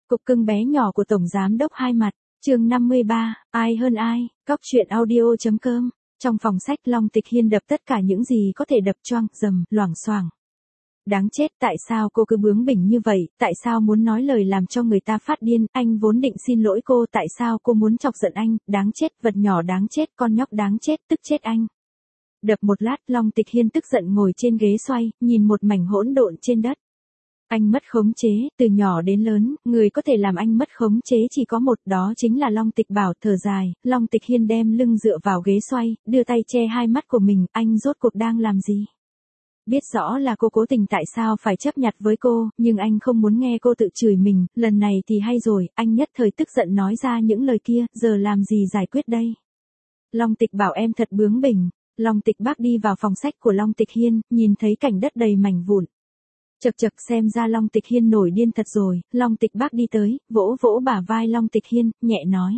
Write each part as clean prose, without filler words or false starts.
Cục cưng bé nhỏ của Tổng Giám đốc Hai Mặt, chương 53, ai hơn ai, Cóc truyện audio.com. Trong phòng sách Long Tịch Hiên đập tất cả những gì có thể đập choang, rầm, loảng xoảng. Đáng chết, tại sao cô cứ bướng bỉnh như vậy, tại sao muốn nói lời làm cho người ta phát điên, anh vốn định xin lỗi cô, tại sao cô muốn chọc giận anh, đáng chết, vật nhỏ đáng chết, con nhóc đáng chết, tức chết anh. Đập một lát, Long Tịch Hiên tức giận ngồi trên ghế xoay, nhìn một mảnh hỗn độn trên đất. Anh mất khống chế, từ nhỏ đến lớn, người có thể làm anh mất khống chế chỉ có một, đó chính là Long Tịch Bảo. Thở dài, Long Tịch Hiên đem lưng dựa vào ghế xoay, đưa tay che hai mắt của mình, anh rốt cuộc đang làm gì? Biết rõ là cô cố tình, tại sao phải chấp nhặt với cô, nhưng anh không muốn nghe cô tự chửi mình, lần này thì hay rồi, anh nhất thời tức giận nói ra những lời kia, giờ làm gì giải quyết đây? Long Tịch Bảo em thật bướng bỉnh. Long Tịch Bác đi vào phòng sách của Long Tịch Hiên, nhìn thấy cảnh đất đầy mảnh vụn. Chậc chậc, xem ra Long Tịch Hiên nổi điên thật rồi. Long Tịch Bác đi tới, vỗ vỗ bả vai Long Tịch Hiên, nhẹ nói.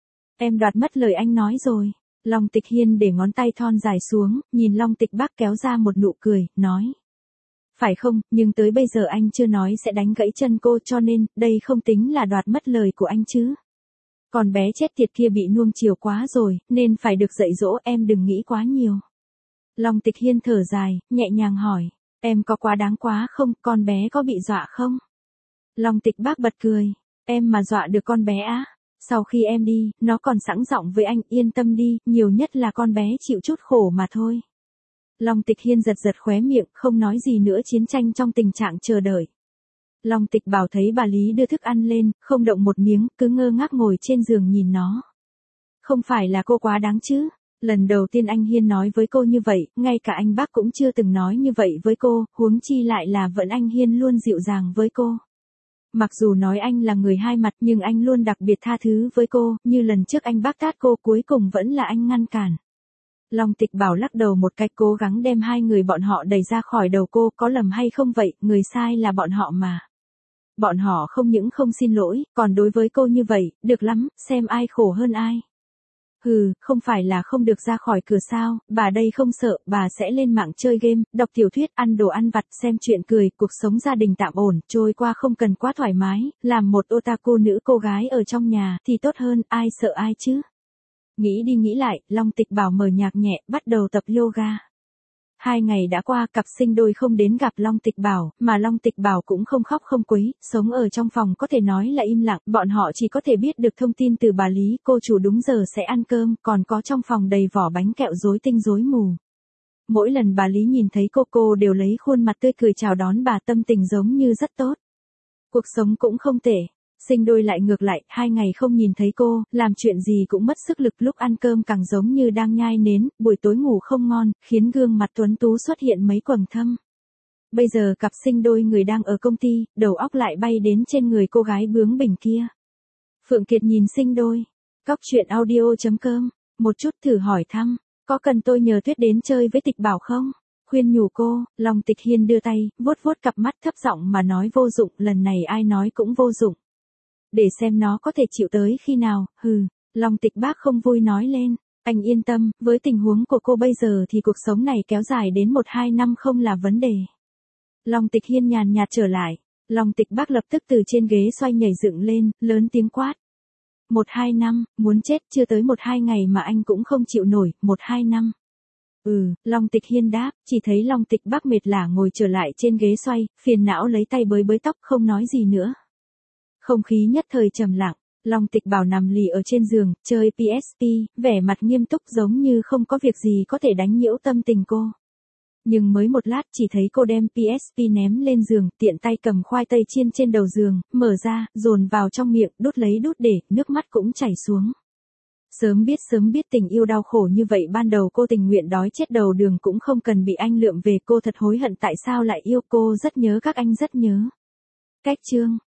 Em đoạt mất lời anh nói rồi. Long Tịch Hiên để ngón tay thon dài xuống, nhìn Long Tịch Bác kéo ra một nụ cười, nói. Phải không, nhưng tới bây giờ anh chưa nói sẽ đánh gãy chân cô, cho nên, đây không tính là đoạt mất lời của anh chứ. Còn bé chết tiệt kia bị nuông chiều quá rồi, nên phải được dạy dỗ, em đừng nghĩ quá nhiều. Long Tịch Hiên thở dài, nhẹ nhàng hỏi. Em có quá đáng quá không, con bé có bị dọa không? Long Tịch Bác bật cười. Em mà dọa được con bé á? Sau khi em đi, nó còn sẵn giọng với anh, yên tâm đi, nhiều nhất là con bé chịu chút khổ mà thôi. Long Tịch Hiên giật giật khóe miệng, không nói gì nữa. Chiến tranh trong tình trạng chờ đợi. Long Tịch Bảo thấy bà Lý đưa thức ăn lên, không động một miếng, cứ ngơ ngác ngồi trên giường nhìn nó. Không phải là cô quá đáng chứ? Lần đầu tiên anh Hiên nói với cô như vậy, ngay cả anh Bác cũng chưa từng nói như vậy với cô, huống chi lại là vẫn anh Hiên luôn dịu dàng với cô. Mặc dù nói anh là người hai mặt nhưng anh luôn đặc biệt tha thứ với cô, như lần trước anh Bác tát cô cuối cùng vẫn là anh ngăn cản. Long Tịch Bảo lắc đầu một cách, cố gắng đem hai người bọn họ đẩy ra khỏi đầu cô, có lầm hay không vậy, người sai là bọn họ mà. Bọn họ không những không xin lỗi, còn đối với cô như vậy, được lắm, xem ai khổ hơn ai. Hừ, không phải là không được ra khỏi cửa sao, bà đây không sợ, bà sẽ lên mạng chơi game, đọc tiểu thuyết, ăn đồ ăn vặt, xem chuyện cười, cuộc sống gia đình tạm ổn, trôi qua không cần quá thoải mái, làm một otaku nữ cô gái ở trong nhà, thì tốt hơn, ai sợ ai chứ. Nghĩ đi nghĩ lại, Long Tịch Bảo mở nhạc nhẹ, bắt đầu tập yoga. 2 ngày đã qua, cặp sinh đôi không đến gặp Long Tịch Bảo, mà Long Tịch Bảo cũng không khóc không quấy, sống ở trong phòng có thể nói là im lặng, bọn họ chỉ có thể biết được thông tin từ bà Lý, cô chủ đúng giờ sẽ ăn cơm, còn có trong phòng đầy vỏ bánh kẹo rối tinh rối mù. Mỗi lần bà Lý nhìn thấy cô đều lấy khuôn mặt tươi cười chào đón bà, tâm tình giống như rất tốt. Cuộc sống cũng không tệ. Sinh đôi lại ngược lại, 2 ngày không nhìn thấy cô, làm chuyện gì cũng mất sức lực, lúc ăn cơm càng giống như đang nhai nến, buổi tối ngủ không ngon, khiến gương mặt tuấn tú xuất hiện mấy quầng thâm. Bây giờ cặp sinh đôi người đang ở công ty, đầu óc lại bay đến trên người cô gái bướng bỉnh kia. Phượng Kiệt nhìn sinh đôi. Cóc truyện audio.com, một chút thử hỏi thăm, có cần tôi nhờ Tuyết đến chơi với Tịch Bảo không? Khuyên nhủ cô, Long Tịch Hiên đưa tay, vuốt vuốt cặp mắt thấp giọng mà nói, vô dụng, lần này ai nói cũng vô dụng. Để xem nó có thể chịu tới khi nào, hừ. Long Tịch Bác không vui nói lên, anh yên tâm, với tình huống của cô bây giờ thì cuộc sống này kéo dài đến 1-2 năm không là vấn đề. Long Tịch Hiên nhàn nhạt trở lại. Long Tịch Bác lập tức từ trên ghế xoay nhảy dựng lên, lớn tiếng quát. 1-2 năm, muốn chết, chưa tới 1-2 ngày mà anh cũng không chịu nổi, 1-2 năm. Long Tịch Hiên đáp, chỉ thấy Long Tịch Bác mệt lả ngồi trở lại trên ghế xoay, phiền não lấy tay bới bới tóc, không nói gì nữa. Không khí nhất thời trầm lặng, Long Tịch Bảo nằm lì ở trên giường, chơi PSP, vẻ mặt nghiêm túc giống như không có việc gì có thể đánh nhiễu tâm tình cô. Nhưng mới một lát chỉ thấy cô đem PSP ném lên giường, tiện tay cầm khoai tây chiên trên đầu giường, mở ra, dồn vào trong miệng, đút lấy đút để, nước mắt cũng chảy xuống. Sớm biết tình yêu đau khổ như vậy, ban đầu cô tình nguyện đói chết đầu đường cũng không cần bị anh lượm về, cô thật hối hận tại sao lại yêu, cô rất nhớ các anh, rất nhớ. Cách chương